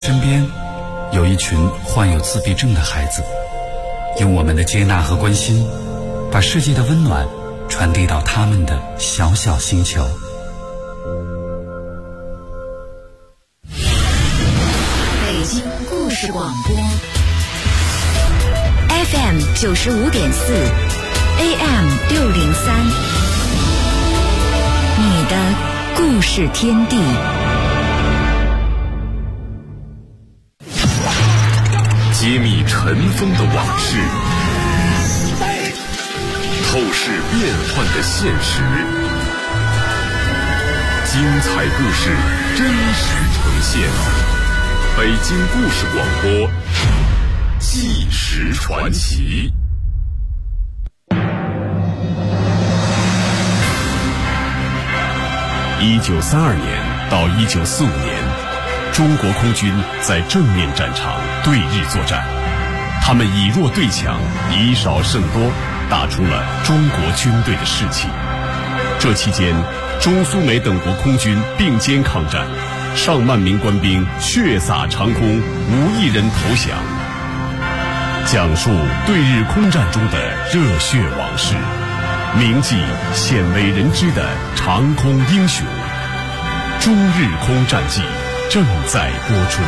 身边有一群患有自闭症的孩子，用我们的接纳和关心，把世界的温暖传递到他们的小小星球。 北京故事广播 FM 95.4 AM 603，你的故事天地。 揭秘尘封的往事，透视变幻的现实，精彩故事真实呈现。北京故事广播，纪实传奇。1932年到1945年，中国空军在正面战场对日作战，他们以弱对强，以少胜多，打出了中国军队的士气。这期间，中苏美等国空军并肩抗战，上万名官兵血洒长空，无一人投降。讲述对日空战中的热血往事，铭记鲜为人知的长空英雄。中日空战记正在播出。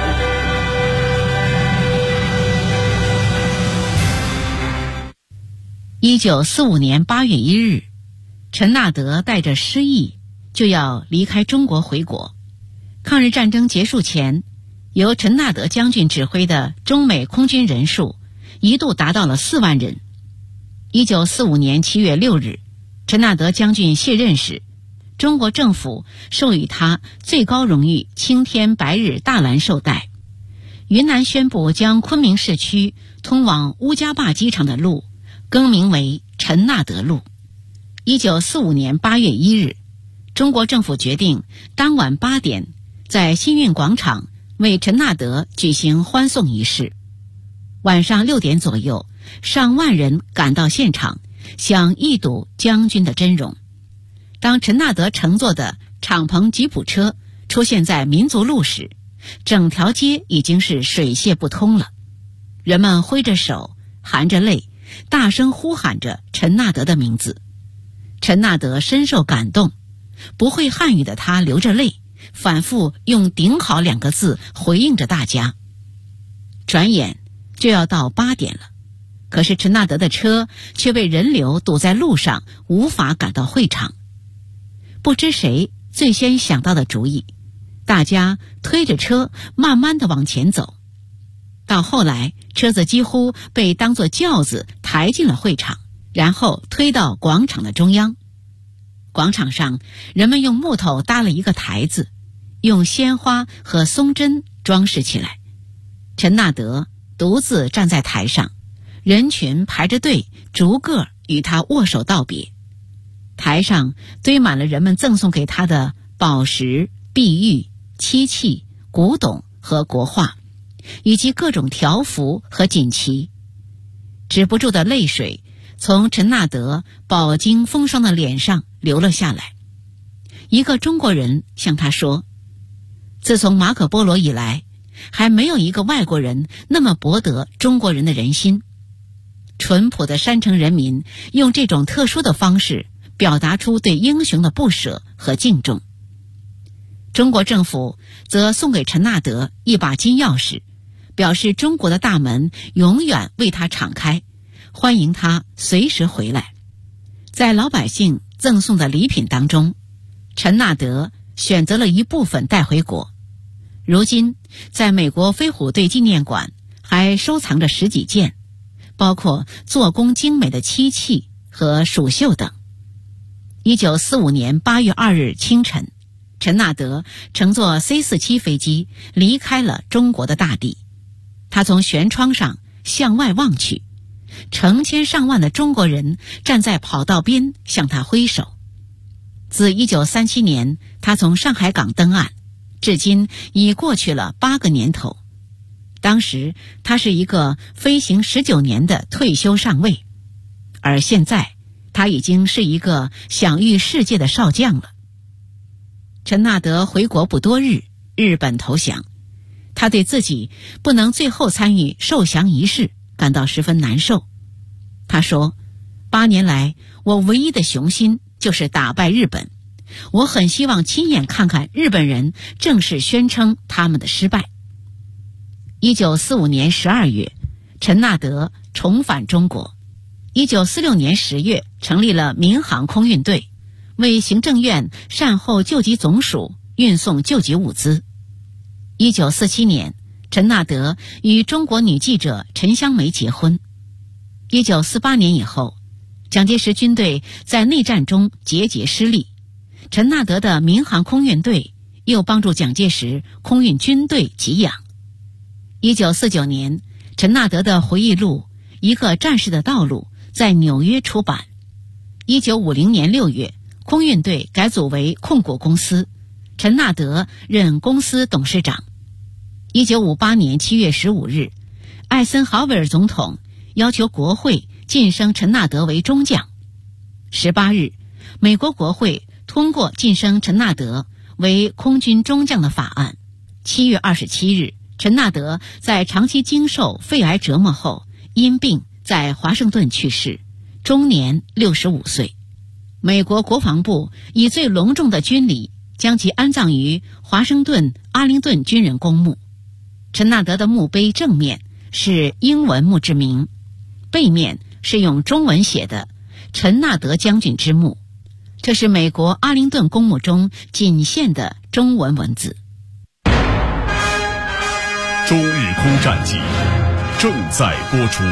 1945年8月1日，陈纳德带着师义就要离开中国回国。抗日战争结束前，由陈纳德将军指挥的中美空军人数一度达到了4万人。1945年7月6日，陈纳德将军卸任时，中国政府授予他最高荣誉青天白日大蓝绶带。云南宣布将昆明市区通往乌家坝机场的路更名为陈纳德路。1945年8月1日，中国政府决定当晚8点在新运广场为陈纳德举行欢送仪式。晚上6点左右，上万人赶到现场，想一睹将军的真容。当陈纳德乘坐的敞篷吉普车出现在民族路时，整条街已经是水泄不通了。人们挥着手，含着泪，大声呼喊着陈纳德的名字。陈纳德深受感动，不会汉语的他流着泪，反复用顶好2个字回应着大家。转眼就要到8点了，可是陈纳德的车却被人流堵在路上，无法赶到会场。不知谁最先想到的主意，大家推着车慢慢地往前走。到后来，车子几乎被当作轿子抬进了会场，然后推到广场的中央。广场上，人们用木头搭了一个台子，用鲜花和松针装饰起来。陈纳德独自站在台上，人群排着队，逐个与他握手道别。台上堆满了人们赠送给他的宝石、碧玉、漆器、古董和国画，以及各种条幅和锦旗。止不住的泪水从陈纳德饱经风霜的脸上流了下来。一个中国人向他说，自从马可波罗以来，还没有一个外国人那么博得中国人的人心。淳朴的山城人民用这种特殊的方式表达出对英雄的不舍和敬重。中国政府则送给陈纳德一把金钥匙，表示中国的大门永远为他敞开，欢迎他随时回来。在老百姓赠送的礼品当中，陈纳德选择了一部分带回国。如今在美国飞虎队纪念馆还收藏着10几件，包括做工精美的漆器和蜀绣等。1945年8月2日清晨，陈纳德乘坐 C-47 飞机离开了中国的大地。他从舷窗上向外望去，成千上万的中国人站在跑道边向他挥手。自1937年他从上海港登岸，至今已过去了8个年头。当时他是一个飞行19年的退休上尉，而现在他已经是一个享誉世界的少将了。陈纳德回国不多日，日本投降， 他对自己不能最后参与受降仪式感到十分难受。他说，8年来我唯一的雄心就是打败日本，我很希望亲眼看看日本人正式宣称他们的失败。1945年12月，陈纳德重返中国。1946年10月，成立了民航空运队，为行政院善后救急总署运送救急物资。1947年，陈纳德与中国女记者陈香梅结婚。1948年以后，蒋介石军队在内战中节节失利，陈纳德的民航空运队又帮助蒋介石空运军队给养。1949年，陈纳德的回忆录《一个战士的道路》在纽约出版。1950年6月，空运队改组为控股公司，陈纳德任公司董事长。1958年7月15日，艾森豪威尔总统要求国会晋升陈纳德为中将。18日，美国国会通过晋升陈纳德为空军中将的法案。7月27日，陈纳德在长期经受肺癌折磨后，因病在华盛顿去世，终年65岁。美国国防部以最隆重的军礼将其安葬于华盛顿阿灵顿军人公墓。陈纳德的墓碑正面是英文墓志铭，背面是用中文写的陈纳德将军之墓，这是美国阿灵顿公墓中仅现的中文文字。 中日空战记正在播出。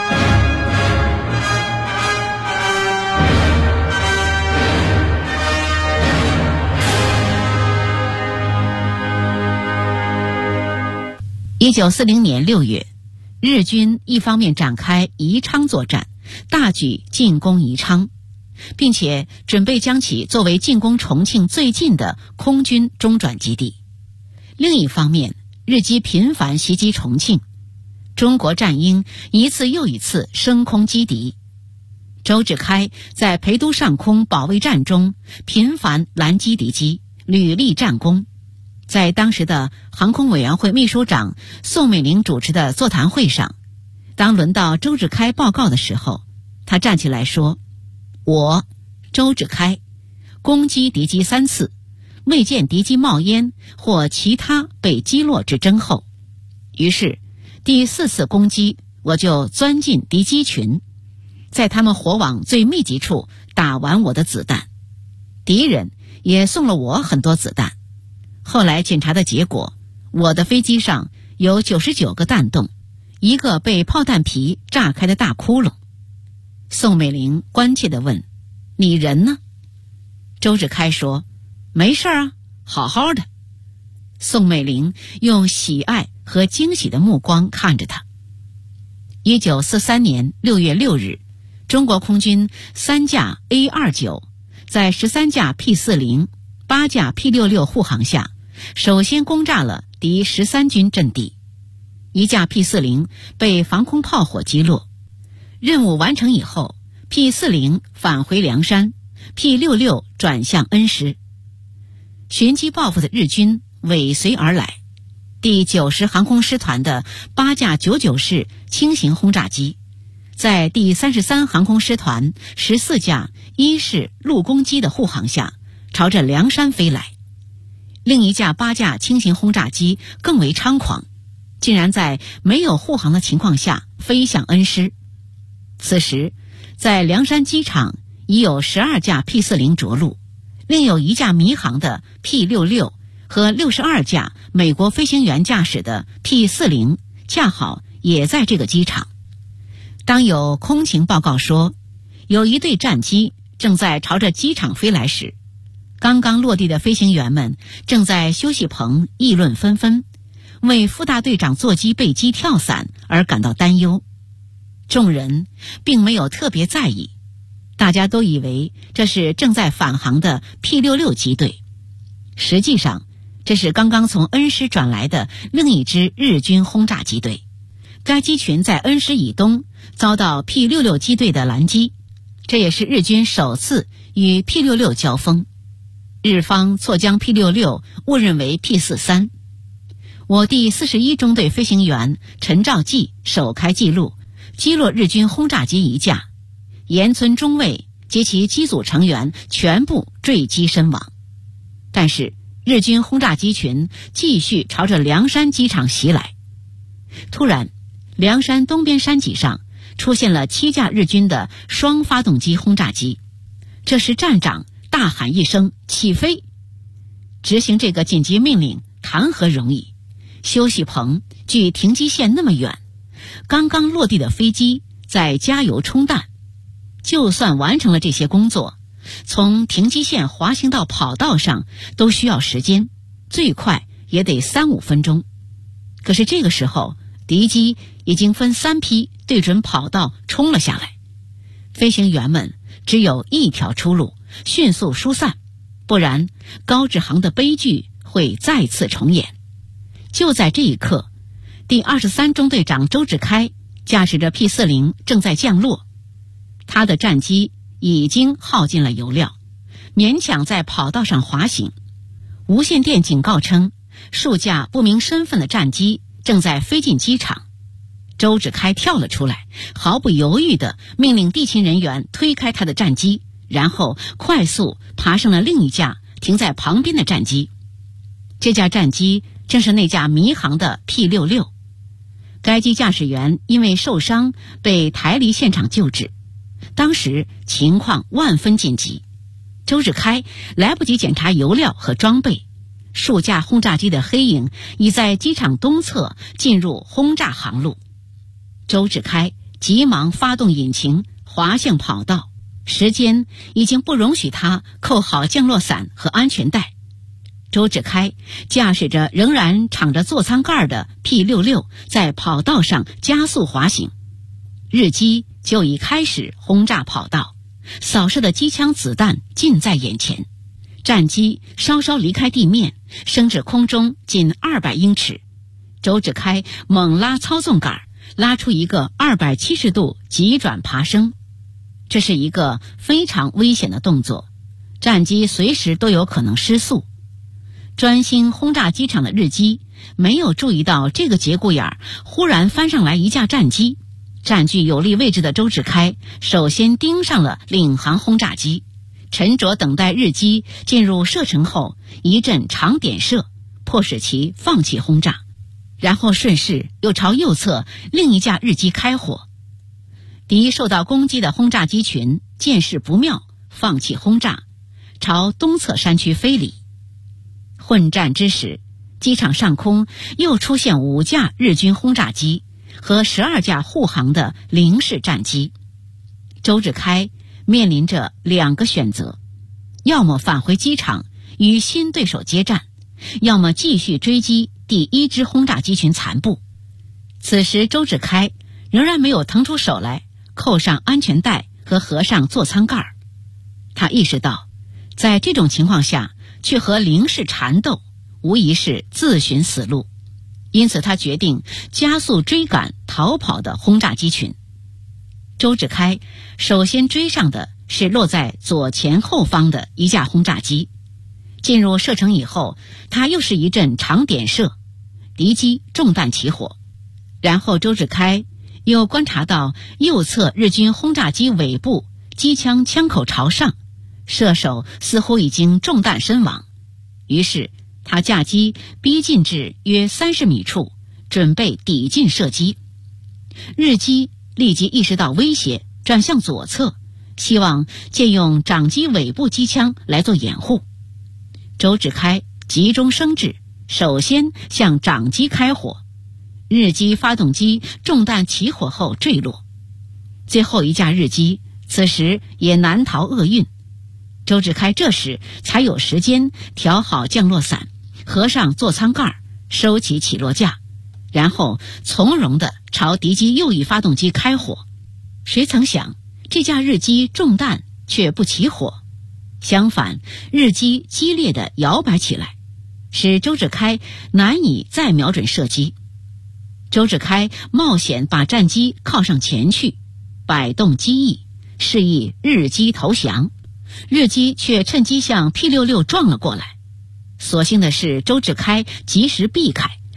1940年6月，日军一方面展开宜昌作战，大举进攻宜昌，并且准备将其作为进攻重庆最近的空军中转基地。另一方面，日机频繁袭击重庆，中国战鹰一次又一次升空击敌。周志开在陪都上空保卫战中频繁拦击敌机，屡立战功。在当时的航空委员会秘书长宋美龄主持的座谈会上，当轮到周志开报告的时候，他站起来说：“我，周志开，攻击敌机3次，未见敌机冒烟或其他被击落之征候。于是第4次攻击，我就钻进敌机群，在他们火网最密集处打完我的子弹，敌人也送了我很多子弹。后来检查的结果，我的飞机上有99个弹洞，1个被炮弹皮炸开的大窟窿。”宋美龄关切地问：“你人呢？”周志开说：“没事啊，好好的。”宋美龄用喜爱和惊喜的目光看着他。1943年6月6日，中国空军3架 A-29 在13架 P-40、8架 P-66 护航下，首先攻炸了敌13军阵地。1架 P-40 被防空炮火击落。任务完成以后， P-40 返回凉山， P-66 转向恩施。寻机报复的日军尾随而来。第90航空师团的8架99式轻型轰炸机，在第33航空师团14架1式陆攻机的护航下，朝着凉山飞来。另一架8架轻型轰炸机更为猖狂，竟然在没有护航的情况下飞向恩施。此时在凉山机场已有12架 P-40 着陆，另有1架迷航的 P-66 和62架美国飞行员驾驶的 P-40 恰好也在这个机场。当有空情报告说有一队战机正在朝着机场飞来时，刚刚落地的飞行员们正在休息棚议论纷纷，为副大队长座机被击跳伞而感到担忧。众人并没有特别在意，大家都以为这是正在返航的 P-66 机队。实际上，这是刚刚从恩施转来的另一支日军轰炸机队。该机群在恩施以东遭到 P-66 机队的拦击，这也是日军首次与 P-66 交锋。日方错将 P-66 误认为 P-43。 我第41中队飞行员陈兆济首开纪录，击落日军轰炸机1架，岩村中尉及其机组成员全部坠机身亡。但是日军轰炸机群继续朝着凉山机场袭来。突然，凉山东边山脊上出现了7架日军的双发动机轰炸机。这时站长大喊一声起飞。执行这个紧急命令谈何容易，休息棚距停机线那么远，刚刚落地的飞机在加油充弹，就算完成了这些工作，从停机线滑行到跑道上都需要时间，最快也得3-5分钟。可是这个时候，敌机已经分3批对准跑道冲了下来，飞行员们只有一条出路，迅速疏散，不然高志航的悲剧会再次重演。就在这一刻，第23中队长周志开驾驶着 P-40 正在降落，他的战机已经耗尽了油料，勉强在跑道上滑行。无线电警告称，数架不明身份的战机正在飞进机场。周志开跳了出来，毫不犹豫地命令地勤人员推开他的战机，然后快速爬上了另一架停在旁边的战机。这架战机正是那架迷航的 P-66， 该机驾驶员因为受伤被抬离现场救治，当时情况万分紧急。周志开来不及检查油料和装备，数架轰炸机的黑影已在机场东侧进入轰炸航路。周志开急忙发动引擎滑向跑道，时间已经不容许他扣好降落伞和安全带。周志开驾驶着仍然敞着座舱盖的 P-66 在跑道上加速滑行，日机就已开始轰炸跑道，扫射的机枪子弹近在眼前。战机稍稍离开地面，升至空中仅200英尺。周志开猛拉操纵杆，拉出一个270度急转爬升。这是一个非常危险的动作，战机随时都有可能失速。专心轰炸机场的日机没有注意到这个节骨眼，忽然翻上来一架战机。占据有利位置的周志开首先盯上了领航轰炸机，沉着等待日机进入射程后一阵长点射，迫使其放弃轰炸，然后顺势又朝右侧另一架日机开火。敌受到攻击的轰炸机群见势不妙，放弃轰炸，朝东侧山区飞离。混战之时，机场上空又出现5架日军轰炸机和12架护航的零式战机。周志开面临着2个选择，要么返回机场与新对手接战，要么继续追击第1支轰炸机群残部。此时周志开仍然没有腾出手来扣上安全带和合上座舱盖。他意识到，在这种情况下去和零式缠斗无疑是自寻死路，因此他决定加速追赶逃跑的轰炸机群。周志开首先追上的是落在左前后方的一架轰炸机，进入射程以后，他又是一阵长点射，敌机中弹起火。然后周志开又观察到右侧日军轰炸机尾部机枪枪口朝上，射手似乎已经中弹身亡，于是他驾机逼近至约30米处，准备抵近射击。日机立即意识到威胁，转向左侧，希望借用长机尾部机枪来做掩护。周志开急中生智，首先向长机开火，日机发动机中弹起火后坠落。最后一架日机此时也难逃厄运，周志开这时才有时间调好降落伞，合上座舱盖，收起起落架，然后从容地朝敌机右翼发动机开火。谁曾想这架日机中弹却不起火，相反，日机激烈地摇摆起来，使周志开难以再瞄准射击。周志开冒险把战机靠上前去，摆动机翼，示意日机投降。日机却趁机向 P-66 撞了过来，所幸的是周志开及时避开，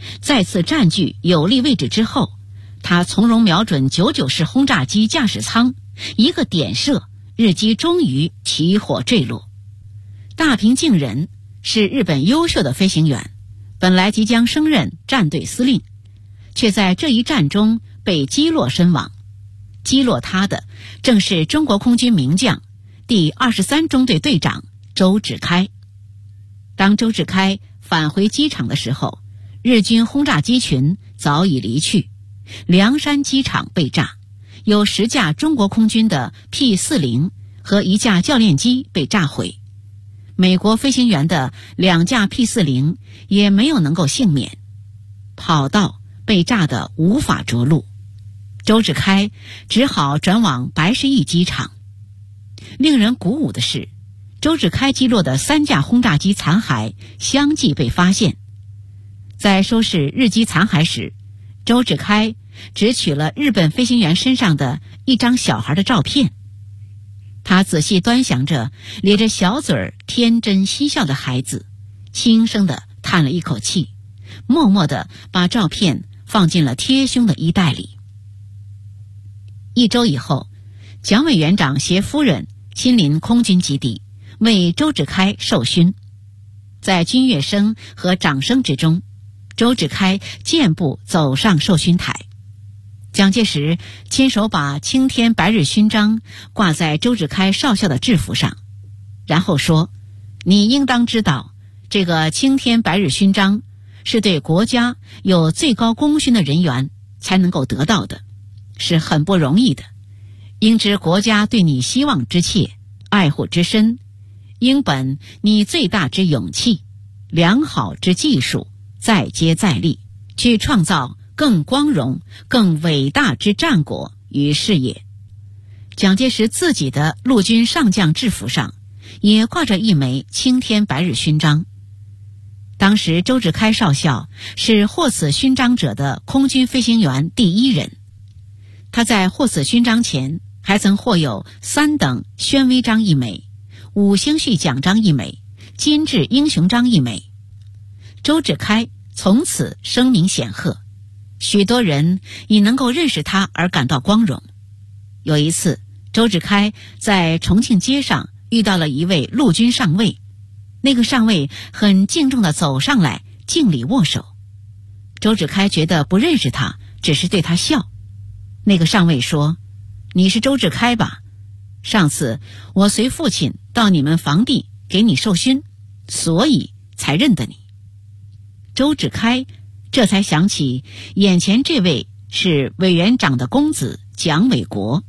再次占据有利位置之后，他从容瞄准99式轰炸机驾驶舱，一个点射，日机终于起火坠落。大平敬人是日本优秀的飞行员，本来即将升任战队司令，却在这一战中被击落身亡。击落他的正是中国空军名将第23中队队长周志开。当周志开返回机场的时候，日军轰炸机群早已离去，凉山机场被炸，有10架中国空军的 P-40 和1架教练机被炸毁。美国飞行员的2架 P-40 也没有能够幸免，跑道被炸得无法着陆，周志开只好转往白石驿机场。令人鼓舞的是，周志开击落的3架轰炸机残骸相继被发现。在收拾日机残骸时，周志开只取了日本飞行员身上的一张小孩的照片。他仔细端详着咧着小嘴儿天真嬉笑的孩子，轻声地叹了一口气，默默地把照片放进了贴胸的衣袋里。1周以后，蒋委员长携夫人亲临空军基地，为周志开授勋。在军乐声和掌声之中，周志开健步走上授勋台。蒋介石亲手把青天白日勋章挂在周志开少校的制服上，然后说：“你应当知道，这个青天白日勋章是对国家有最高功勋的人员才能够得到的，是很不容易的。应知国家对你希望之切，爱护之深，应本你最大之勇气，良好之技术，再接再厉，去创造更光荣、更伟大之战果与事业。”蒋介石自己的陆军上将制服上也挂着一枚青天白日勋章。当时周志开少校是获此勋章者的空军飞行员第1人，他在获此勋章前还曾获有3等宣威章1枚、5星序奖章1枚、金质英雄章1枚。周志开从此声名显赫，许多人以能够认识他而感到光荣。有一次，周志开在重庆街上遇到了一位陆军上尉，那个上尉很敬重地走上来敬礼握手。周志开觉得不认识他，只是对他笑。那个上尉说：“你是周志开吧？上次我随父亲到你们房地给你授勋，所以才认得你。”周志开这才想起眼前这位是委员长的公子蒋纬国。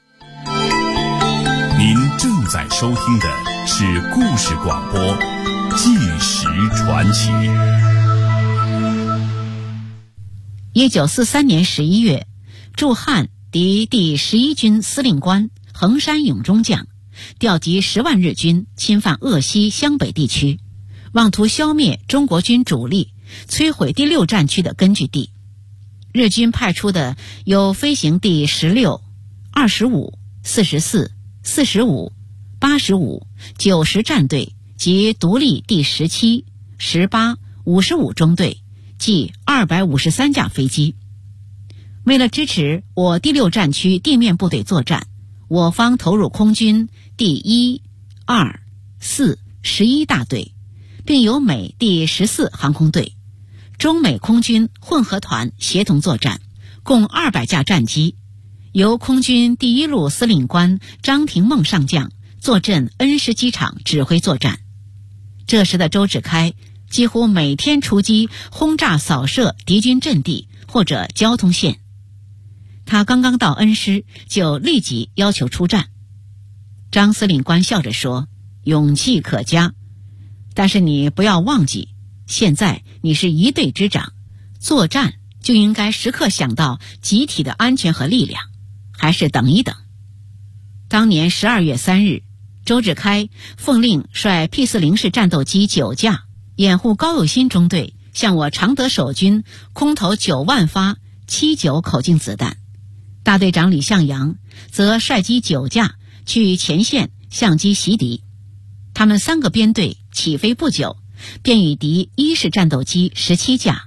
您正在收听的是故事广播《纪实传奇》。 1943年11月，驻汉敌第11军司令官横山永中将调集10万日军侵犯鄂西湘北地区，妄图消灭中国军主力，摧毁第6战区的根据地。日军派出的有飞行第16、25、44、45、85、90战队及独立第17、18、55中队，计253架飞机。为了支持我第6战区地面部队作战，我方投入空军第1、2、4、11大队，并由美第14航空队、中美空军混合团协同作战，共200架战机，由空军第1路司令官张廷梦上将坐镇恩施机场指挥作战。这时的周志开几乎每天出击轰炸扫射敌军阵地或者交通线。他刚刚到恩施就立即要求出战。张司令官笑着说：“勇气可嘉，但是你不要忘记，现在你是一队之长，作战就应该时刻想到集体的安全和力量，还是等一等。”当年12月3日，周志开奉令率 P-40式战斗机9架，掩护高有新中队向我常德守军空投9万发79口径子弹。大队长李向阳则率机9架去前线相机袭敌。他们3个编队起飞不久，便与敌1式战斗机17架、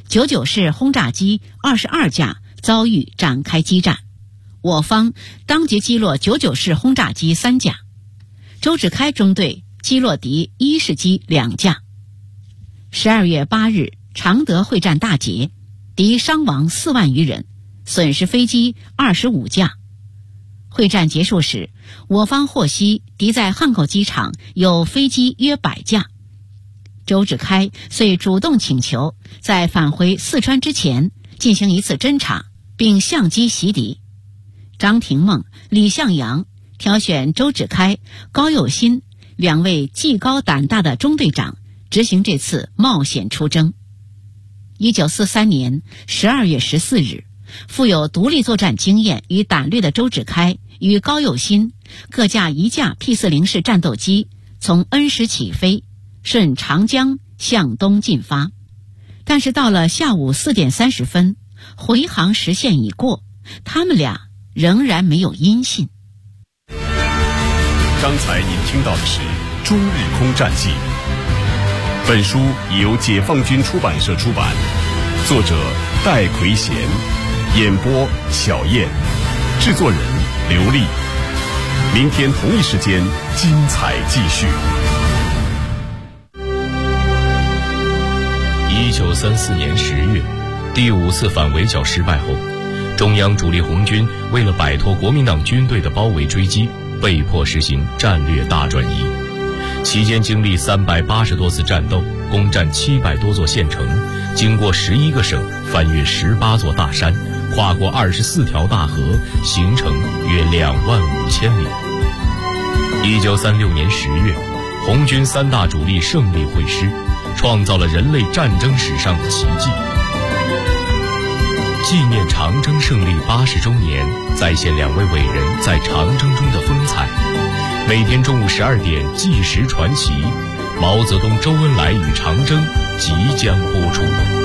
99式轰炸机22架遭遇展开激战，我方当即击落99式轰炸机3架，周志开中队击落敌1式机2架。12月8日，常德会战大捷，敌伤亡4万余人，损失飞机25架。会战结束时，我方获悉敌在汉口机场有飞机约100架。周志开遂主动请求在返回四川之前进行一次侦察，并相机袭敌。张廷梦、李向阳挑选周志开、高佑新2位技高胆大的中队长执行这次冒险出征。1943年12月14日，富有独立作战经验与胆略的周志开与高佑新各驾1架 P-40 式战斗机从恩施起飞，顺长江向东进发。但是到了下午4点30分，回航时限已过，他们俩仍然没有音信。 刚才您听到的是《中日空战记》，本书由解放军出版社出版，作者戴奎贤，演播小燕，制作人刘丽。明天同一时间精彩继续。 1934年10月，第5次反围剿失败后，中央主力红军为了摆脱国民党军队的包围追击，被迫实行战略大转移。期间经历380多次战斗，攻占700多座县城，经过11个省，翻越18座大山，跨过24条大河，行程约25000里。1936年10月，红军3大主力胜利会师，创造了人类战争史上的奇迹。纪念长征胜利80周年，再现2位伟人在长征中的风采。每天中午12点，纪实传奇，毛泽东、周恩来与长征即将播出。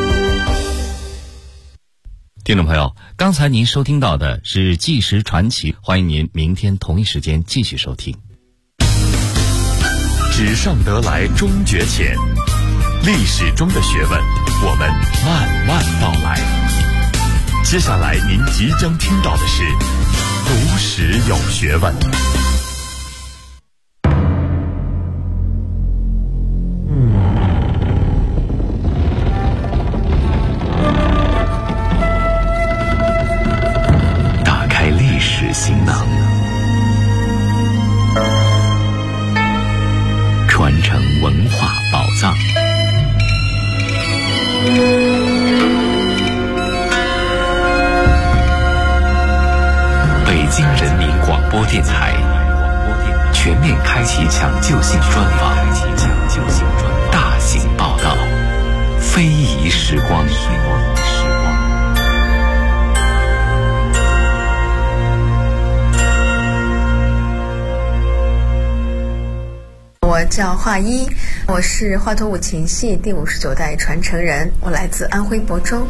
听众朋友，刚才您收听到的是纪实传奇，欢迎您明天同一时间继续收听。 纸上得来终觉浅，历史中的学问，我们慢慢道来。接下来您即将听到的是读史有学问。 打开历史行囊，传承文化宝藏。北京人民广播电台全面开启抢救性专访，大型报道，非遗时光。 我叫华一，我是华佗五禽戏第59代传承人，我来自安徽亳州。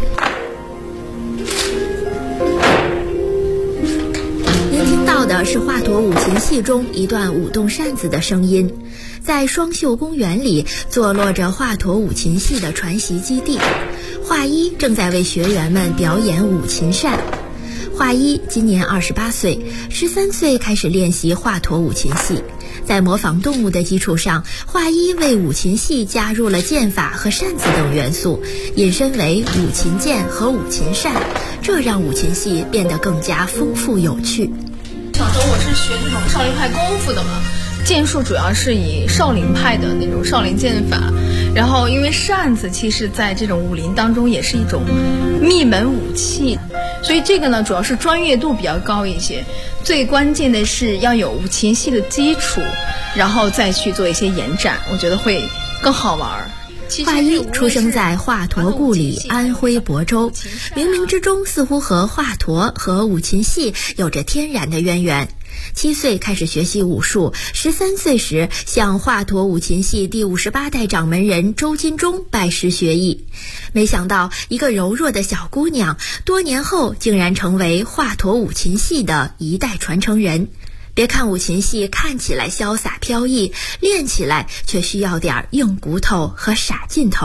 您听到的是华佗五禽戏中一段舞动扇子的声音。在双秀公园里坐落着华佗五禽戏的传习基地，华一正在为学员们表演五禽扇。华一今年28岁，13岁开始练习华佗五禽戏。在模仿动物的基础上，华一为五禽戏加入了剑法和扇子等元素，引申为五禽剑和五禽扇，这让五禽戏变得更加丰富有趣。 小时候我是学这种少林派功夫的嘛，剑术主要是以少林派的那种少林剑法，然后因为扇子其实在这种武林当中也是一种秘门武器，所以这个呢主要是专业度比较高一些，最关键的是要有五禽戏的基础，然后再去做一些延展，我觉得会更好玩。 华一出生在华佗故里安徽亳州，冥冥之中似乎和华佗和五禽戏有着天然的渊源。7岁开始学习武术，13岁时向华佗五禽戏第58代掌门人周金忠拜师学艺。没想到一个柔弱的小姑娘，多年后竟然成为华佗五禽戏的一代传承人。别看五禽戏看起来潇洒飘逸，练起来却需要点硬骨头和傻劲头。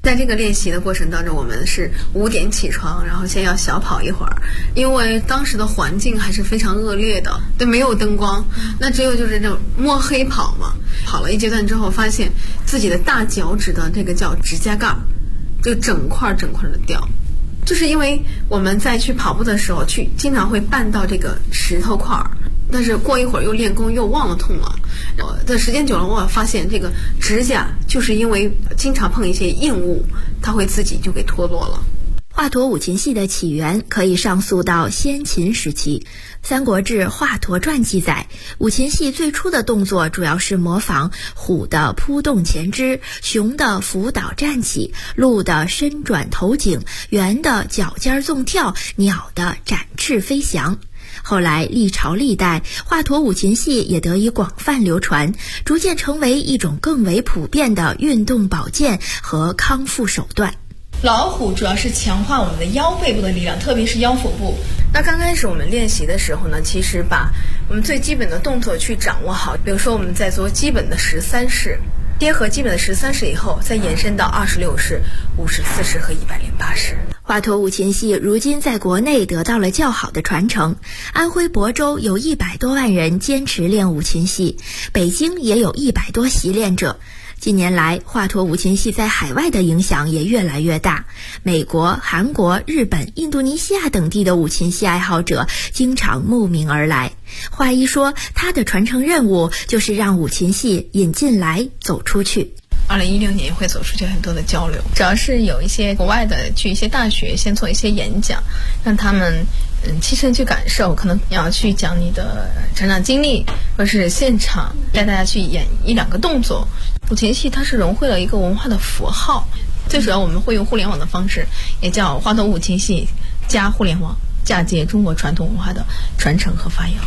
在这个练习的过程当中，我们是5点起床，然后先要小跑一会儿，因为当时的环境还是非常恶劣的，对，没有灯光，那只有就是这种摸黑跑嘛。跑了一阶段之后，发现自己的大脚趾的这个叫指甲盖，就整块的掉。就是因为我们在去跑步的时候，经常会绊到这个石头块儿，但是过一会儿又练功又忘了痛了。的时间久了，我发现这个指甲就是因为经常碰一些硬物，它会自己就给脱落了。 华佗五禽戏的起源可以上溯到先秦时期。《三国志·华佗传》记载，五禽戏最初的动作主要是模仿虎的扑动前肢，熊的伏倒站起，鹿的伸转头颈，猿的脚尖纵跳，鸟的展翅飞翔。后来历朝历代，华佗五禽戏也得以广泛流传，逐渐成为一种更为普遍的运动保健和康复手段。 老虎主要是强化我们的腰背部的力量，特别是腰腹部。 那刚开始我们练习的时候呢，其实把我们最基本的动作去掌握好，比如说我们在做基本的13式，结合基本的13式以后，再延伸到26式、54式和108式。 华佗五禽戏如今在国内得到了较好的传承，安徽亳州有100多万人坚持练五禽戏，北京也有100多习练者。近年来，华佗五禽戏在海外的影响也越来越大，美国、韩国、日本、印度尼西亚等地的五禽戏爱好者经常慕名而来。华一说，他的传承任务就是让五禽戏引进来走出去。 2016年会走出去很多的交流，主要是有一些国外的去一些大学先做一些演讲，让他们亲身去感受，可能要去讲你的成长经历，或是现场带大家去演1-2个动作。五禽戏它是融汇了一个文化的符号，最主要我们会用互联网的方式，也叫华佗五禽戏加互联网，嫁接中国传统文化的传承和发扬。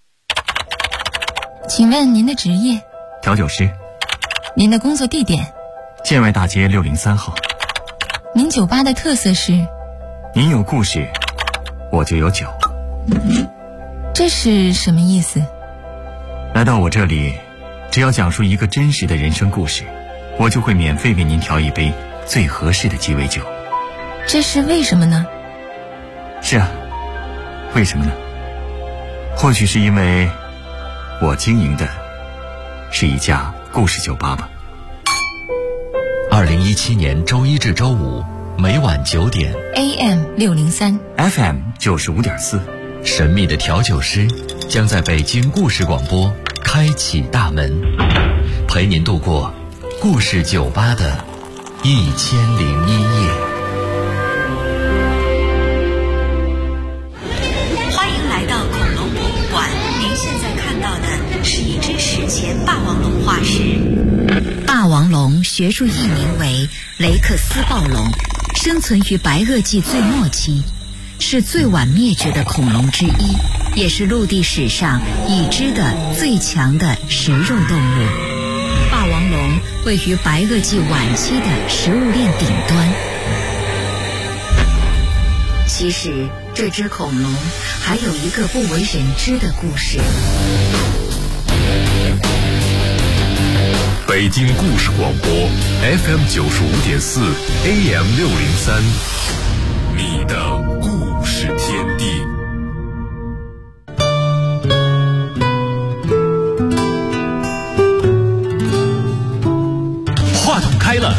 请问您的职业？ 调酒师。 您的工作地点？ 建外大街603号。 您酒吧的特色是？ 您有故事，我就有酒。 这是什么意思？ 来到我这里，只要讲述一个真实的人生故事，我就会免费为您调一杯最合适的鸡尾酒。 这是为什么呢？ 是啊，为什么呢？或许是因为我经营的是一家故事酒吧吧。 2017年周一至周五每晚9点 AM 603 FM 95.4， 神秘的调酒师将在北京故事广播开启大门，陪您度过故事酒吧的1001夜。 欢迎来到恐龙博物馆，您现在看到的是一只史前霸王龙化石。霸王龙学术译名为雷克斯暴龙，生存于白垩纪最末期，是最晚灭绝的恐龙之一，也是陆地史上已知的最强的食肉动物。霸王龙位于白垩纪晚期的食物链顶端。其实这只恐龙还有一个不为人知的故事。 北京故事广播 FM 95.4 AM 603，你的故事天地。